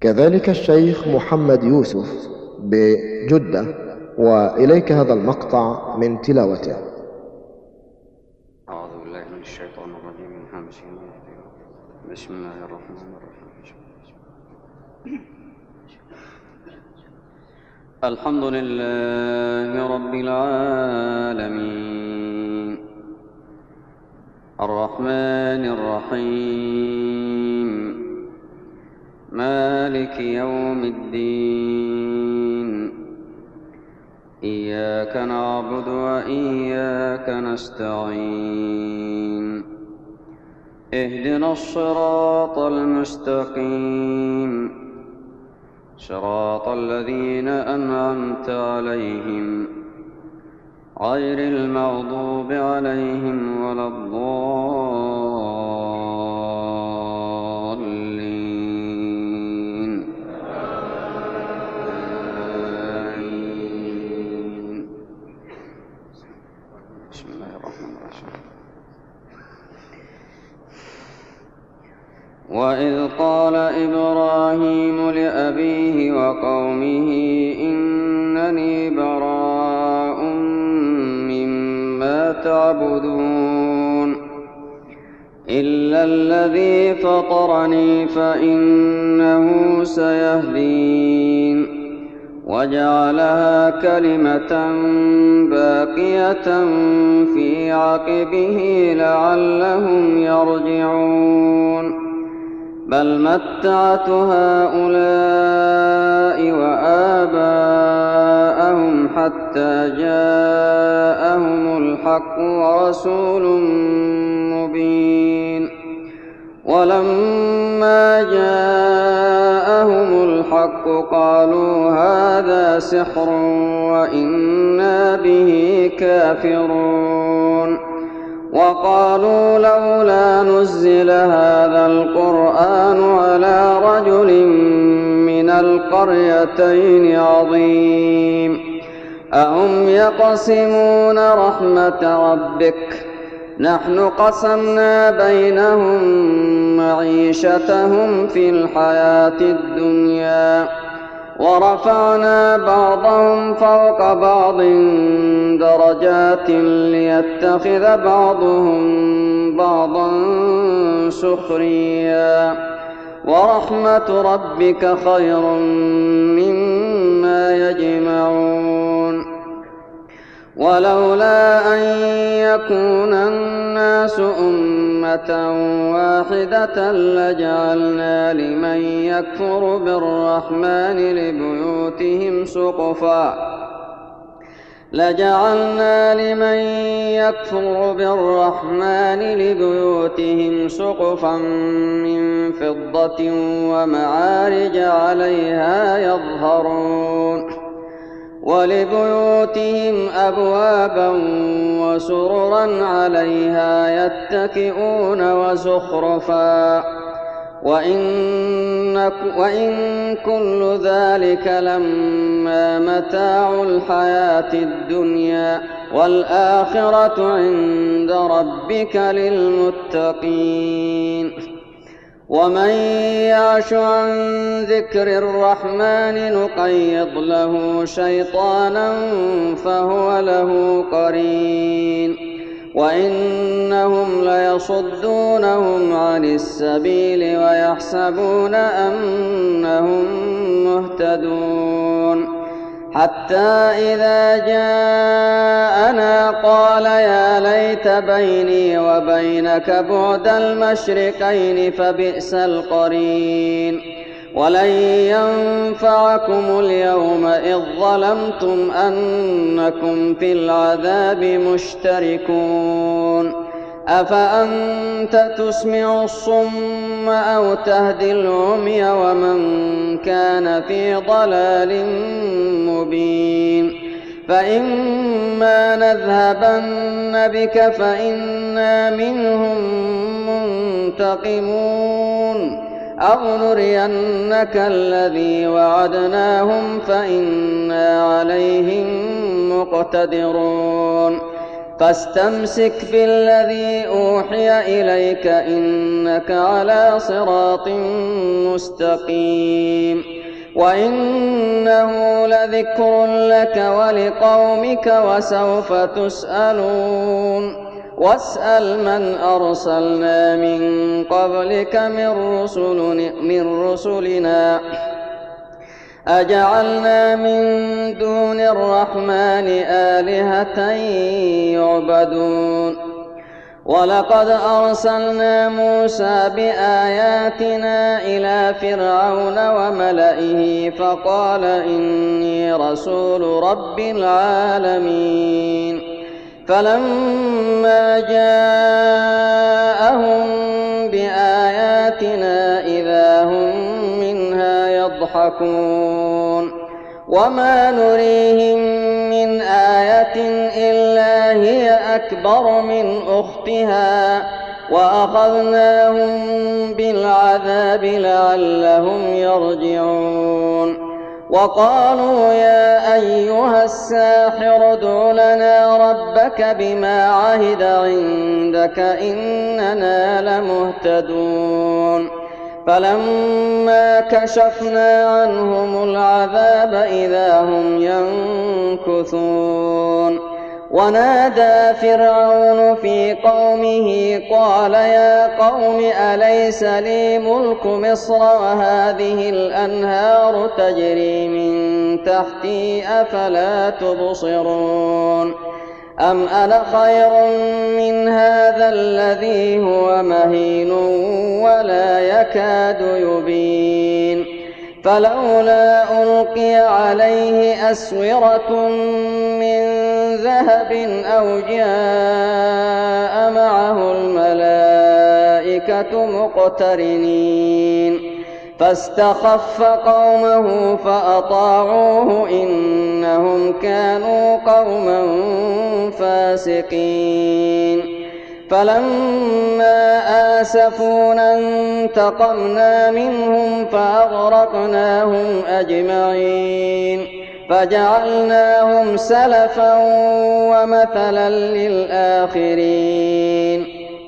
كذلك الشيخ محمد يوسف بجدة. وإليك هذا المقطع من تلاوته. أعوذ بالله من الشيطان الرجيم من همزه ونفخه. بسم الله الرحمن الرحيم. الحمد لله رب العالمين الرحمن الرحيم مالك يوم الدين إياك نعبد وإياك نستعين اهدنا الصراط المستقيم صراط الذين أنعمت عليهم غير المغضوب عليهم ولا الضالين. آمين. بسم الله الرحمن الرحيم. وإذ قال إبراهيم لأبيه وقومه إنني براء مما تعبدون إلا الذي فطرني فإنه سيهدين وجعلها كلمة باقية في عقبه لعلهم يرجعون بل متعت هؤلاء وآباءهم حتى جاءهم الحق ورسول مبين ولما جاءهم الحق قالوا هذا سحر وإنا به كافرون وقالوا لولا نزل هذا القرآن على رجل من القريتين عظيم أهم يقسمون رحمة ربك نحن قسمنا بينهم معيشتهم في الحياة الدنيا ورفعنا بعضهم فوق بعض درجات ليتخذ بعضهم بعضا سخريا ورحمة ربك خير مما يجمعون ولولا أن يكون الناس أمة واحدة لجعلنا لمن يكفر بالرحمن لبيوتهم سقفا من فضة ومعارج عليها يظهرون ولبيوتهم أبوابا وسررا عليها يتكئون وزخرفا وإن كل ذلك لما متاع الحياة الدنيا والآخرة عند ربك للمتقين ومن يعش عن ذكر الرحمن نقيض له شيطانا فهو له قرين وإنهم ليصدونهم عن السبيل ويحسبون أنهم مهتدون حتى إذا جاءنا قال يا ليت بيني وبينك بعد المشرقين فبئس القرين ولن ينفعكم اليوم إذ ظلمتم أنكم في العذاب مشتركون أفأنت تسمع الصم أو تهدي العمي ومن كان في ضلال مبين فإما نذهبن بك فإنا منهم منتقمون أو نرينك الذي وعدناهم فإنا عليهم مقتدرون فاستمسك بالذي أوحي إليك إنك على صراط مستقيم وإنه لذكر لك ولقومك وسوف تسألون واسأل من أرسلنا من قبلك من رسلنا أجعلنا من دون الرحمن آلهة يعبدون ولقد أرسلنا موسى بآياتنا إلى فرعون وملئه فقال إني رسول رب العالمين فلما جاءهم بآياتنا إذا هم منها يضحكون وما نريهم من آية إلا هي أكبر من أختها وأخذناهم بالعذاب لعلهم يرجعون وقالوا يا أيها الساحر ادع لنا ربك بما عهد عندك إننا لمهتدون فلما كشفنا عنهم العذاب إذا هم ينكثون ونادى فرعون في قومه قال يا قوم أليس لي ملك مصر وهذه الأنهار تجري من تحتي أفلا تبصرون أم أنا خير من هذا الذي هو مهين ولا يكاد يبين فلولا ألقي عليه أسورة من ذهب أو جاء معه الملائكة مقترنين فاستخف قومه فأطاعوه إنهم كانوا قوما فاسقين فلما آسفونا انتقمنا منهم فأغرقناهم أجمعين فجعلناهم سلفا ومثلا للآخرين